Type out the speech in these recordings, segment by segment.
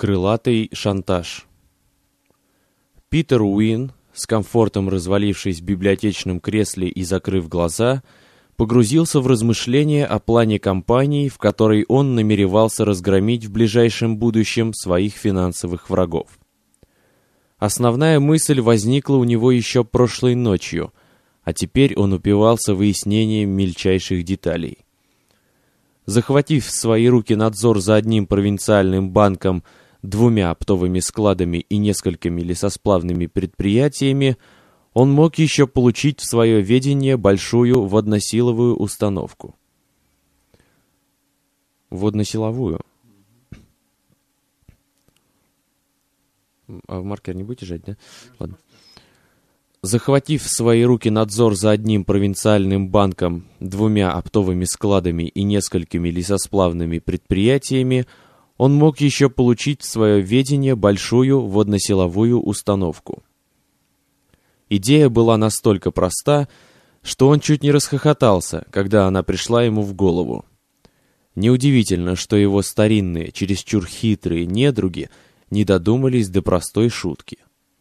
Крылатый шантаж. Питер Уин, с комфортом развалившись в библиотечном кресле и закрыв глаза, погрузился в размышления о плане компании, в которой он намеревался разгромить в ближайшем будущем своих финансовых врагов. Основная мысль возникла у него еще прошлой ночью, а теперь он упивался выяснением мельчайших деталей. Захватив в свои руки надзор за одним провинциальным банком, 2 оптовыми складами и несколькими лесосплавными предприятиями, он мог еще получить в свое ведение большую водносиловую установку. Водносиловую? А маркер не будете жать, да? Ладно. Захватив в свои руки надзор за одним провинциальным банком, 2 оптовыми складами и несколькими лесосплавными предприятиями, он мог еще получить в свое ведение большую водносиловую установку. Идея была настолько проста, что он чуть не расхохотался, когда она пришла ему в голову. Неудивительно, что его старинные, чересчур хитрые недруги не додумались до простой шутки.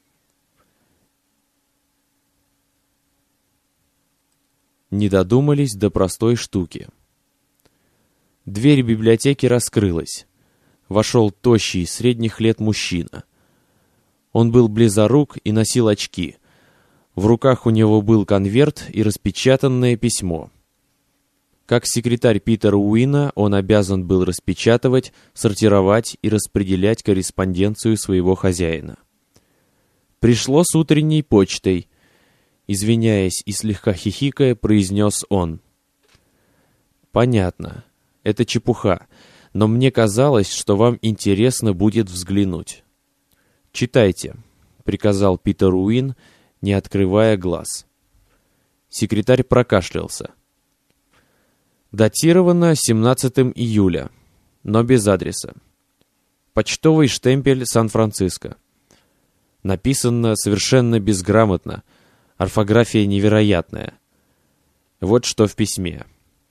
Не додумались до простой штуки. Дверь библиотеки раскрылась. Вошел тощий, средних лет мужчина. Он был близорук и носил очки. В руках у него был конверт и распечатанное письмо. Как секретарь Питера Уина, он обязан был распечатывать, сортировать и распределять корреспонденцию своего хозяина. Пришло с утренней почтой. Извиняясь и слегка хихикая, произнес он. «Понятно. Это чепуха. Но мне казалось, что вам интересно будет взглянуть». «Читайте», — приказал Питер Уин, не открывая глаз. Секретарь прокашлялся. Датировано 17 июля, но без адреса. Почтовый штемпель Сан-Франциско. Написано совершенно безграмотно, орфография невероятная. Вот что в письме.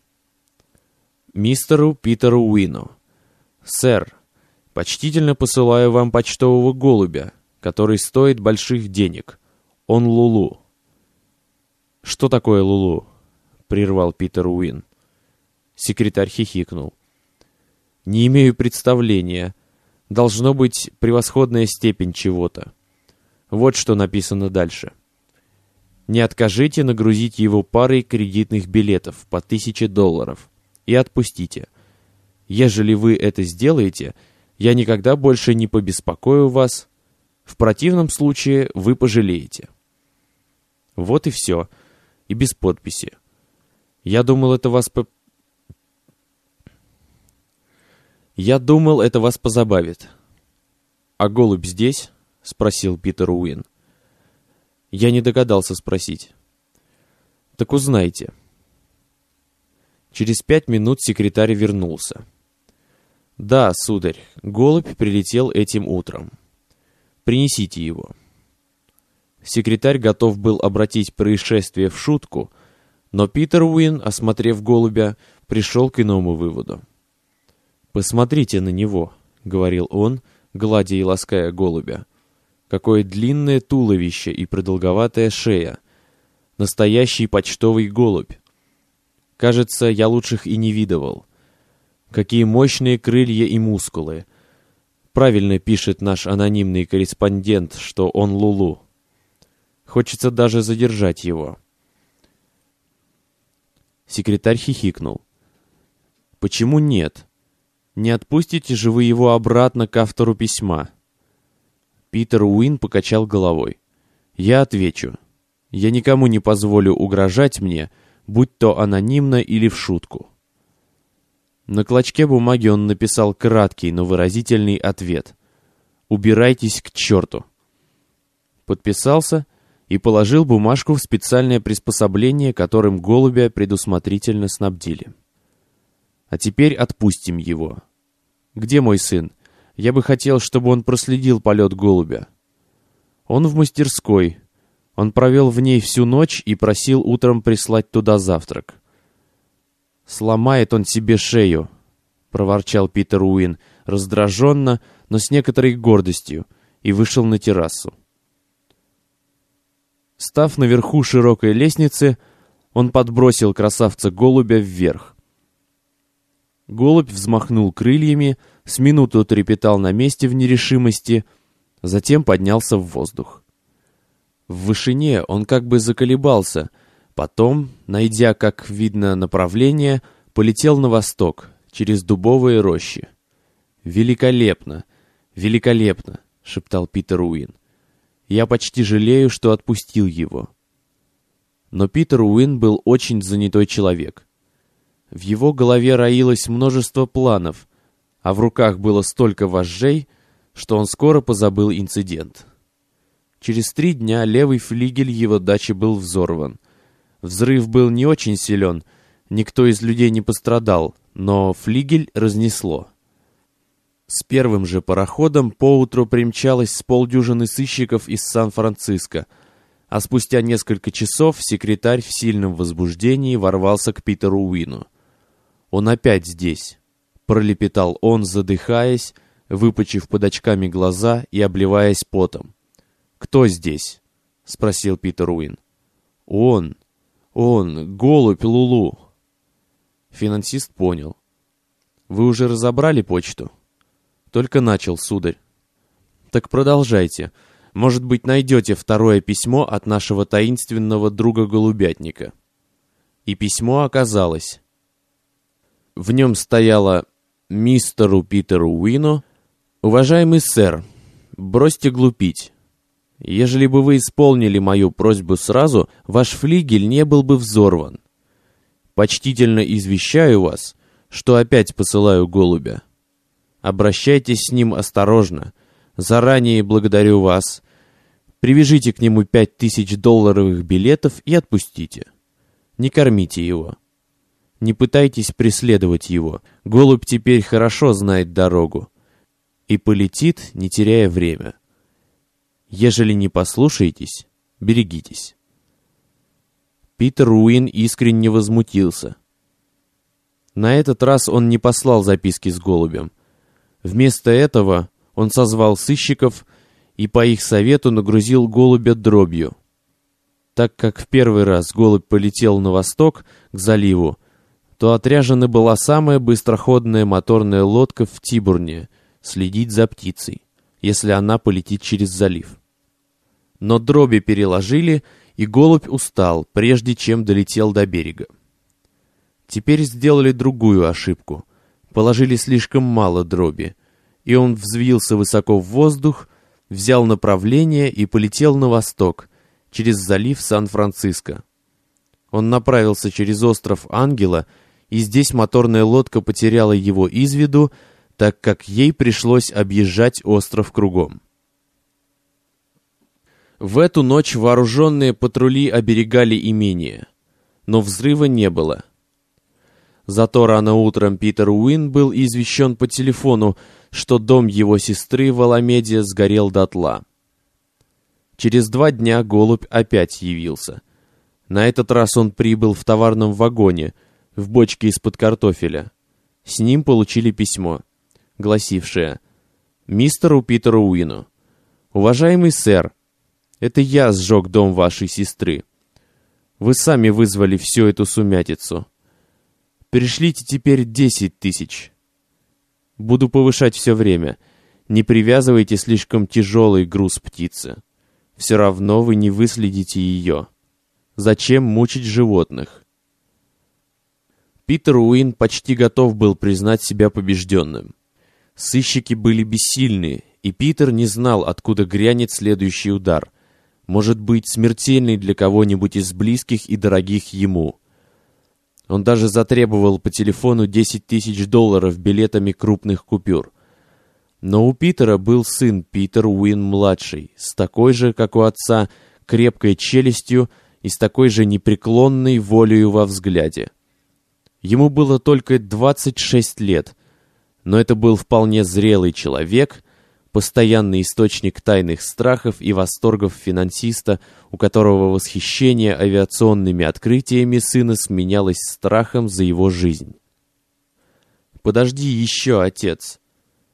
Мистеру Питеру Уину. Сэр, почтительно посылаю вам почтового голубя, который стоит больших денег. Он Лулу. Что такое Лулу? Прервал Питер Уин. Секретарь хихикнул. Не имею представления. Должно быть превосходная степень чего-то. Вот что написано дальше. Не откажите нагрузить его парой кредитных билетов по $1000 и отпустите. Ежели вы это сделаете, я никогда больше не побеспокою вас. В противном случае вы пожалеете. Вот и все. И без подписи. Я думал, это вас позабавит. А голубь здесь? Спросил Питер Уин. Я не догадался спросить. Так узнайте. Через 5 минут секретарь вернулся. Да, сударь, голубь прилетел этим утром. Принесите его. Секретарь готов был обратить происшествие в шутку, но Питер Уин, осмотрев голубя, пришел к иному выводу. «Посмотрите на него», — говорил он, гладя и лаская голубя. «Какое длинное туловище и продолговатая шея! Настоящий почтовый голубь! Кажется, я лучших и не видывал. Какие мощные крылья и мускулы! Правильно пишет наш анонимный корреспондент, что он Лулу. Хочется даже задержать его». Секретарь хихикнул. «Почему нет? Не отпустите же вы его обратно к автору письма?» Питер Уин покачал головой. «Я отвечу. Я никому не позволю угрожать мне, будь то анонимно или в шутку». На клочке бумаги он написал краткий, но выразительный ответ. «Убирайтесь к черту». Подписался и положил бумажку в специальное приспособление, которым голубя предусмотрительно снабдили. «А теперь отпустим его. Где мой сын? Я бы хотел, чтобы он проследил полет голубя». «Он в мастерской. Он провел в ней всю ночь и просил утром прислать туда завтрак». «Сломает он себе шею», — проворчал Питер Уин, раздраженно, но с некоторой гордостью, и вышел на террасу. Став наверху широкой лестницы, он подбросил красавца-голубя вверх. Голубь взмахнул крыльями, с минуту трепетал на месте в нерешимости, затем поднялся в воздух. В вышине он как бы заколебался, потом, найдя, как видно, направление, полетел на восток, через дубовые рощи. «Великолепно! Великолепно!» — шептал Питер Уин. «Я почти жалею, что отпустил его». Но Питер Уин был очень занятой человек. В его голове роилось множество планов, а в руках было столько вожжей, что он скоро позабыл инцидент. Через 3 дня левый флигель его дачи был взорван. Взрыв был не очень силен, никто из людей не пострадал, но флигель разнесло. С первым же пароходом поутру примчалось с полдюжины сыщиков из Сан-Франциско, а спустя несколько часов секретарь в сильном возбуждении ворвался к Питеру Уину. «Он опять здесь», — пролепетал он, задыхаясь, выпучив под очками глаза и обливаясь потом. «Кто здесь?» — спросил Питер Уин. Он, голубь Лулу». Финансист понял. «Вы уже разобрали почту?» «Только начал, сударь». «Так продолжайте. Может быть, найдете второе письмо от нашего таинственного друга-голубятника». И письмо оказалось. В нем стояло: «Мистеру Питеру Уину. Уважаемый сэр, бросьте глупить. Ежели бы вы исполнили мою просьбу сразу, ваш флигель не был бы взорван. Почтительно извещаю вас, что опять посылаю голубя. Обращайтесь с ним осторожно. Заранее благодарю вас. Привяжите к нему $5000 билетов и отпустите. Не кормите его. Не пытайтесь преследовать его. Голубь теперь хорошо знает дорогу и полетит, не теряя время. Ежели не послушаетесь, берегитесь». Питер Уин искренне возмутился. На этот раз он не послал записки с голубем. Вместо этого он созвал сыщиков и по их совету нагрузил голубя дробью. Так как в первый раз голубь полетел на восток, к заливу, то отряжена была самая быстроходная моторная лодка в Тибурне следить за птицей, если она полетит через залив. Но дроби переложили, и голубь устал, прежде чем долетел до берега. Теперь сделали другую ошибку. Положили слишком мало дроби, и он взвился высоко в воздух, взял направление и полетел на восток, через залив Сан-Франциско. Он направился через остров Ангела, и здесь моторная лодка потеряла его из виду, так как ей пришлось объезжать остров кругом. В эту ночь вооруженные патрули оберегали имение, но взрыва не было. Зато рано утром Питер Уин был извещен по телефону, что дом его сестры в Аламеде сгорел дотла. Через 2 дня голубь опять явился. На этот раз он прибыл в товарном вагоне, в бочке из-под картофеля. С ним получили письмо, гласившее: «Мистеру Питеру Уину. Уважаемый сэр, это я сжег дом вашей сестры. Вы сами вызвали всю эту сумятицу. Пришлите теперь 10 000. Буду повышать все время. Не привязывайте слишком тяжелый груз птицы. Все равно вы не выследите ее. Зачем мучить животных?» Питер Уин почти готов был признать себя побежденным. Сыщики были бессильны, и Питер не знал, откуда грянет следующий удар. Может быть, смертельный для кого-нибудь из близких и дорогих ему. Он даже затребовал по телефону $10 000 билетами крупных купюр. Но у Питера был сын Питер Уин-младший, с такой же, как у отца, крепкой челюстью и с такой же непреклонной волею во взгляде. Ему было только 26 лет, но это был вполне зрелый человек, постоянный источник тайных страхов и восторгов финансиста, у которого восхищение авиационными открытиями сына сменялось страхом за его жизнь. «Подожди еще, отец.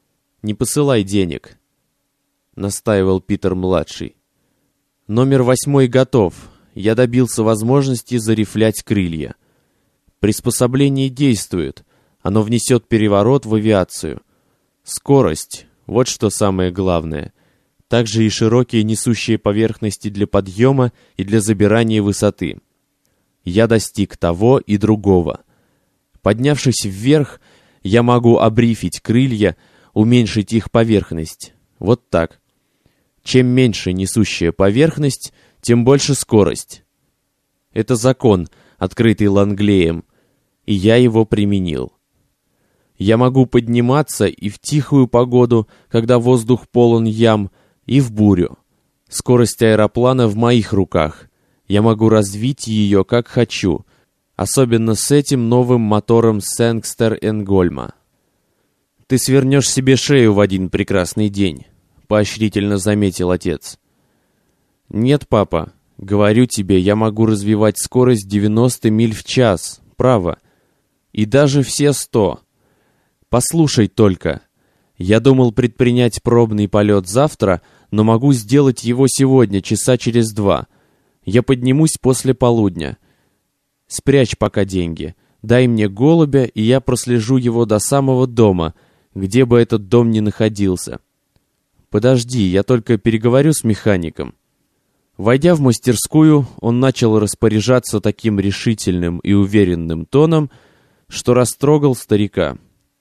не посылай денег», — настаивал Питер-младший. «Номер 8 готов. Я добился возможности зарифлять крылья. Приспособление действует. Оно внесет переворот в авиацию. Скорость — вот что самое главное. Также и широкие несущие поверхности для подъема и для забирания высоты. Я достиг того и другого. Поднявшись вверх, я могу обрифить крылья, уменьшить их поверхность. Вот так. Чем меньше несущая поверхность, тем больше скорость. Это закон, открытый Ланглеем, и я его применил. Я могу подниматься и в тихую погоду, когда воздух полон ям, и в бурю. Скорость аэроплана в моих руках. Я могу развить ее как хочу, особенно с этим новым мотором Сэнгстер-Энгольма. «Ты свернешь себе шею в один прекрасный день», — поощрительно заметил отец. «Нет, папа, говорю тебе, я могу развивать скорость 90 миль в час, право, и даже все 100. Послушай только. Я думал предпринять пробный полет завтра, но могу сделать его сегодня, часа через 2. Я поднимусь после полудня. Спрячь пока деньги. Дай мне голубя, и я прослежу его до самого дома, где бы этот дом ни находился. Подожди, я только переговорю с механиком». Войдя в мастерскую, он начал распоряжаться таким решительным и уверенным тоном, что растрогал старика.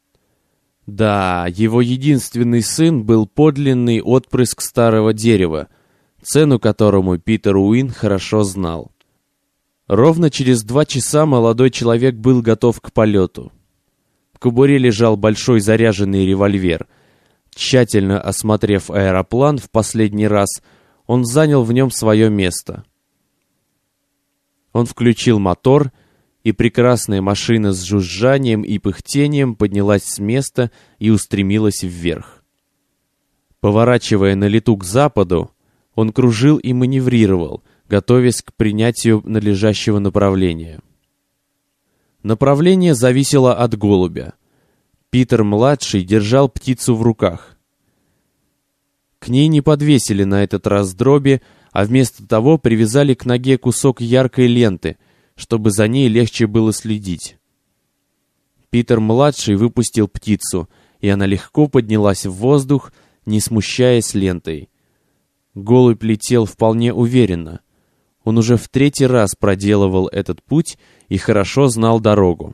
Да, его единственный сын был подлинный отпрыск старого дерева, цену которому Питер Уин хорошо знал. Ровно через 2 часа молодой человек был готов к полету. В кобуре лежал большой заряженный револьвер. Тщательно осмотрев аэроплан в последний раз, он занял в нем свое место. Он включил мотор, и прекрасная машина с жужжанием и пыхтением поднялась с места и устремилась вверх. Поворачивая на лету к западу, он кружил и маневрировал, готовясь к принятию надлежащего направления. Направление зависело от голубя. Питер-младший держал птицу в руках. К ней не подвесили на этот раз дроби, а вместо того привязали к ноге кусок яркой ленты, чтобы за ней легче было следить. Питер-младший выпустил птицу, и она легко поднялась в воздух, не смущаясь лентой. Голубь летел вполне уверенно. Он уже в 3-й раз проделывал этот путь и хорошо знал дорогу.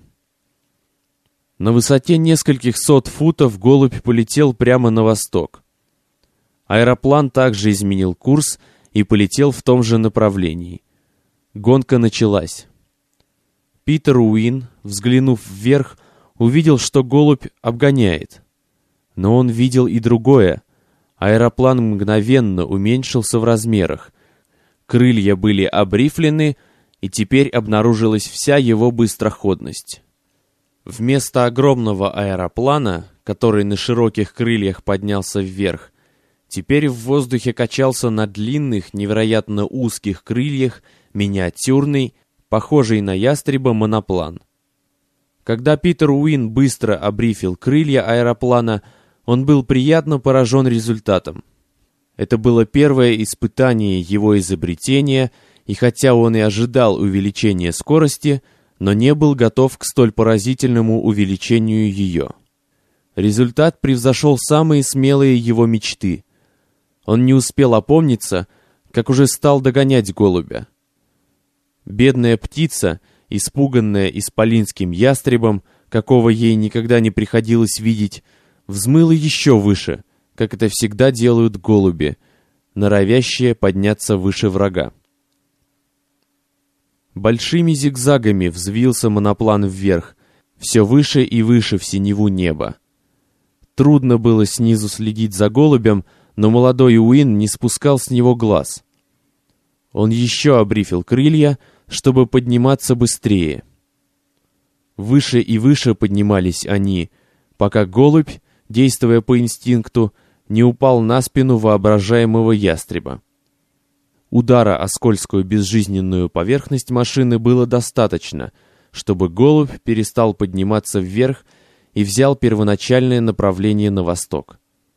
На высоте нескольких сот футов голубь полетел прямо на восток. Аэроплан также изменил курс и полетел в том же направлении. Гонка началась. Питер Уин, взглянув вверх, увидел, что голубь обгоняет. Но он видел и другое. Аэроплан мгновенно уменьшился в размерах. Крылья были обрифлены, и теперь обнаружилась вся его быстроходность. Вместо огромного аэроплана, который на широких крыльях поднялся вверх, теперь в воздухе качался на длинных, невероятно узких крыльях миниатюрный, похожий на ястреба моноплан. Когда Питер Уин быстро обрифил крылья аэроплана, он был приятно поражен результатом. Это было первое испытание его изобретения, и хотя он и ожидал увеличения скорости, но не был готов к столь поразительному увеличению ее. Результат превзошел самые смелые его мечты. Он не успел опомниться, как уже стал догонять голубя. Бедная птица, испуганная исполинским ястребом, какого ей никогда не приходилось видеть, взмыла еще выше, как это всегда делают голуби, норовящие подняться выше врага. Большими зигзагами взвился моноплан вверх, все выше и выше в синеву неба. Трудно было снизу следить за голубем, но молодой Уин не спускал с него глаз. Он еще обрифил крылья, чтобы подниматься быстрее. Выше и выше поднимались они, пока голубь, действуя по инстинкту, не упал на спину воображаемого ястреба. Удара о скользкую безжизненную поверхность машины было достаточно, чтобы голубь перестал подниматься вверх и взял первоначальное направление на восток.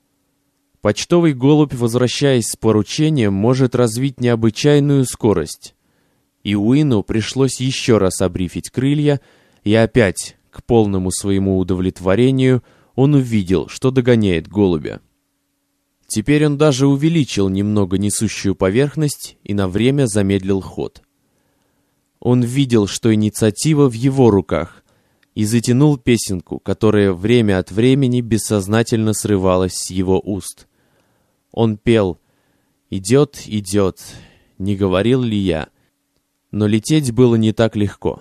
Почтовый голубь, возвращаясь с поручением, может развить необычайную скорость. И Уину пришлось еще раз обрифить крылья, и опять, к полному своему удовлетворению, он увидел, что догоняет голубя. Теперь он даже увеличил немного несущую поверхность и на время замедлил ход. Он видел, что инициатива в его руках, и затянул песенку, которая время от времени бессознательно срывалась с его уст. Он пел «Идет, идет, не говорил ли я?» Но лететь было не так легко.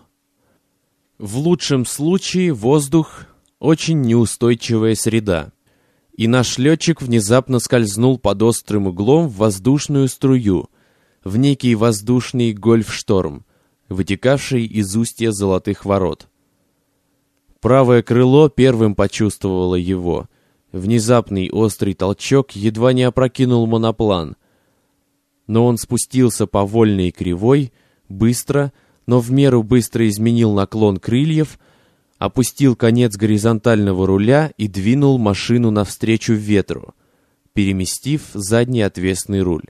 В лучшем случае воздух — очень неустойчивая среда, и наш летчик внезапно скользнул под острым углом в воздушную струю, в некий воздушный гольфшторм, вытекавший из устья Золотых ворот. Правое крыло первым почувствовало его. Внезапный острый толчок едва не опрокинул моноплан. Но он спустился по вольной кривой, быстро, но в меру быстро изменил наклон крыльев, опустил конец горизонтального руля и двинул машину навстречу ветру, переместив задний отвесный руль.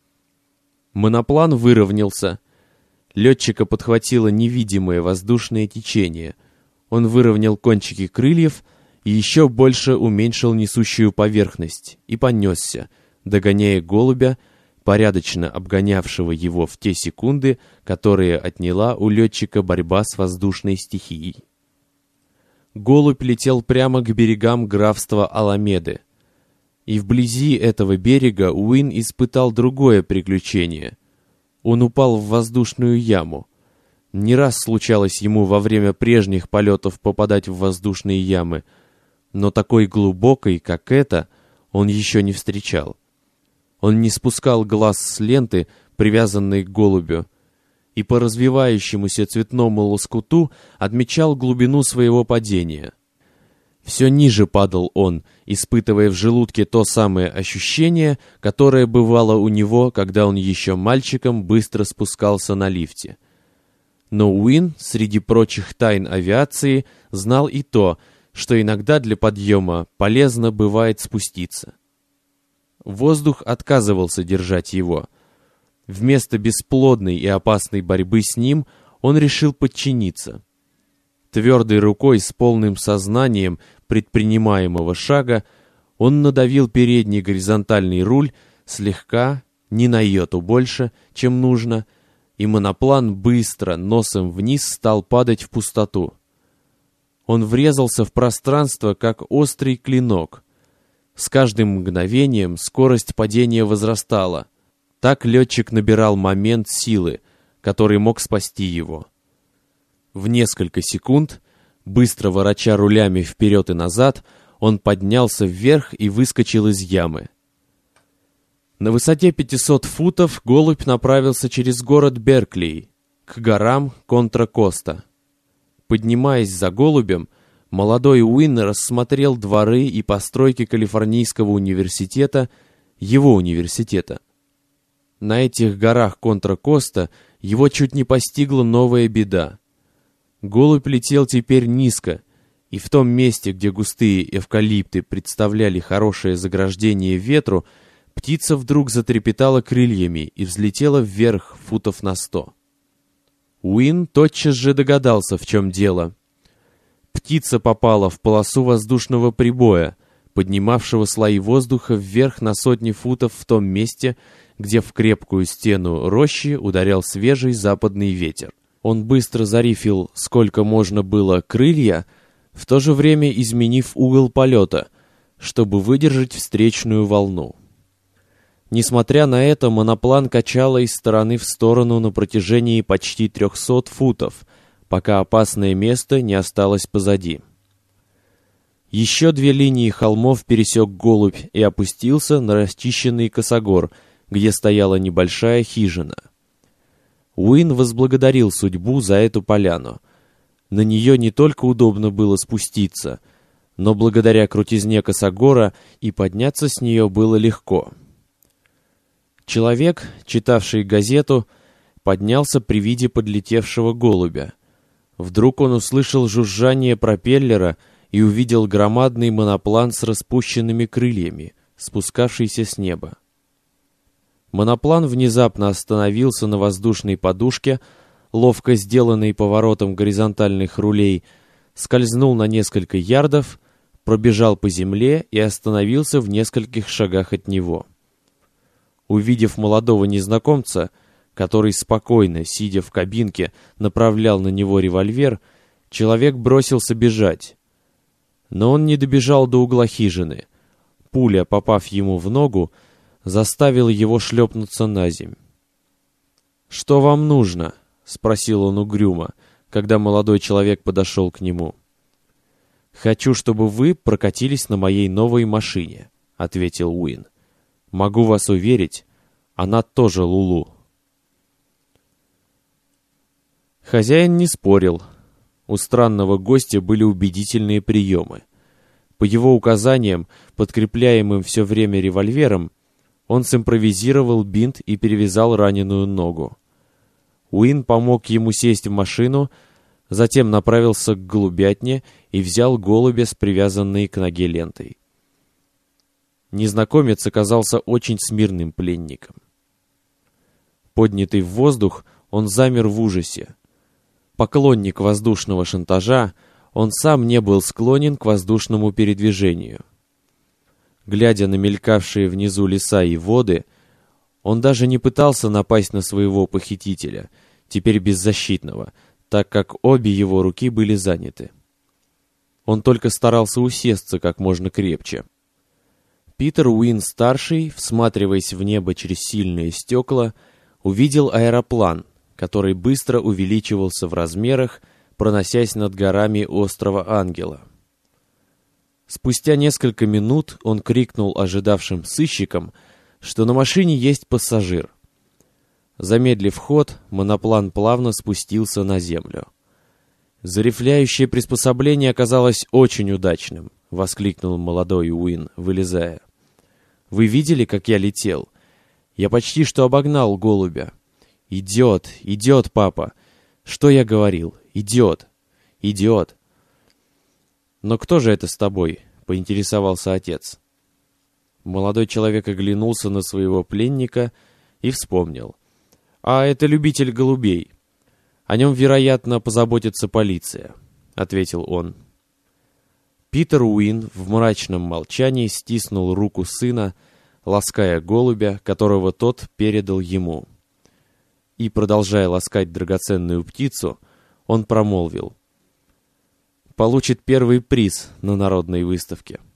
Моноплан выровнялся. Летчика подхватило невидимое воздушное течение. Он выровнял кончики крыльев и еще больше уменьшил несущую поверхность и понесся, догоняя голубя, порядочно обгонявшего его в те секунды, которые отняла у летчика борьба с воздушной стихией. Голубь летел прямо к берегам графства Аламеды. И вблизи этого берега Уин испытал другое приключение. Он упал в воздушную яму. Не раз случалось ему во время прежних полетов попадать в воздушные ямы, но такой глубокой, как эта, он еще не встречал. Он не спускал глаз с ленты, привязанной к голубю, и по развивающемуся цветному лоскуту отмечал глубину своего падения. Все ниже падал он, испытывая в желудке то самое ощущение, которое бывало у него, когда он еще мальчиком быстро спускался на лифте. Но Уин, среди прочих тайн авиации, знал и то, что иногда для подъема полезно бывает спуститься. Воздух отказывался держать его. Вместо бесплодной и опасной борьбы с ним он решил подчиниться. Твердой рукой с полным сознанием предпринимаемого шага он надавил передний горизонтальный руль слегка, ни на йоту больше, чем нужно, и моноплан быстро, носом вниз, стал падать в пустоту. Он врезался в пространство, как острый клинок. С каждым мгновением скорость падения возрастала. Так летчик набирал момент силы, который мог спасти его. В несколько секунд, быстро вороча рулями вперед и назад, он поднялся вверх и выскочил из ямы. На высоте 500 футов голубь направился через город Беркли к горам Контра-Коста. Поднимаясь за голубем, молодой Уин рассмотрел дворы и постройки Калифорнийского университета, его университета. На этих горах Контра-Коста его чуть не постигла новая беда. Голубь летел теперь низко, и в том месте, где густые эвкалипты представляли хорошее заграждение ветру, птица вдруг затрепетала крыльями и взлетела вверх футов на 100. Уин тотчас же догадался, в чем дело. Птица попала в полосу воздушного прибоя, поднимавшего слои воздуха вверх на сотни футов в том месте, где в крепкую стену рощи ударял свежий западный ветер. Он быстро зарифил, сколько можно было, крылья, в то же время изменив угол полета, чтобы выдержать встречную волну. Несмотря на это, моноплан качало из стороны в сторону на протяжении почти 300 футов, пока опасное место не осталось позади. Еще 2 линии холмов пересек голубь и опустился на расчищенный косогор, где стояла небольшая хижина. Уин возблагодарил судьбу за эту поляну. На нее не только удобно было спуститься, но благодаря крутизне косогора и подняться с нее было легко. Человек, читавший газету, поднялся при виде подлетевшего голубя. Вдруг он услышал жужжание пропеллера и увидел громадный моноплан с распущенными крыльями, спускавшийся с неба. Моноплан внезапно остановился на воздушной подушке, ловко сделанной поворотом горизонтальных рулей, скользнул на несколько ярдов, пробежал по земле и остановился в нескольких шагах от него. Увидев молодого незнакомца, который спокойно, сидя в кабинке, направлял на него револьвер, человек бросился бежать. Но он не добежал до угла хижины. Пуля, попав ему в ногу, заставила его шлепнуться на земь. «Что вам нужно?» — спросил он угрюмо, когда молодой человек подошел к нему. «Хочу, чтобы вы прокатились на моей новой машине», — ответил Уин. «Могу вас уверить, она тоже Лулу». Хозяин не спорил. У странного гостя были убедительные приемы. По его указаниям, подкрепляемым все время револьвером, он симпровизировал бинт и перевязал раненую ногу. Уин помог ему сесть в машину, затем направился к голубятне и взял голубя с привязанной к ноге лентой. Незнакомец оказался очень смирным пленником. Поднятый в воздух, он замер в ужасе. Поклонник воздушного шантажа, он сам не был склонен к воздушному передвижению. Глядя на мелькавшие внизу леса и воды, он даже не пытался напасть на своего похитителя, теперь беззащитного, так как обе его руки были заняты. Он только старался усесться как можно крепче. Питер Уин-старший, всматриваясь в небо через сильные стекла, увидел аэроплан, который быстро увеличивался в размерах, проносясь над горами острова Ангела. Спустя несколько минут он крикнул ожидавшим сыщикам, что на машине есть пассажир. Замедлив ход, моноплан плавно спустился на землю. «Зарифляющее приспособление оказалось очень удачным», — воскликнул молодой Уин, вылезая. «Вы видели, как я летел? Я почти что обогнал голубя. Идет, идет, папа. Что я говорил? Идет, идет». «Но кто же это с тобой?» — поинтересовался отец. Молодой человек оглянулся на своего пленника и вспомнил. «А это любитель голубей. О нем, вероятно, позаботится полиция», — ответил он. Питер Уин в мрачном молчании стиснул руку сына, лаская голубя, которого тот передал ему. И, продолжая ласкать драгоценную птицу, он промолвил: «Получит первый приз на народной выставке».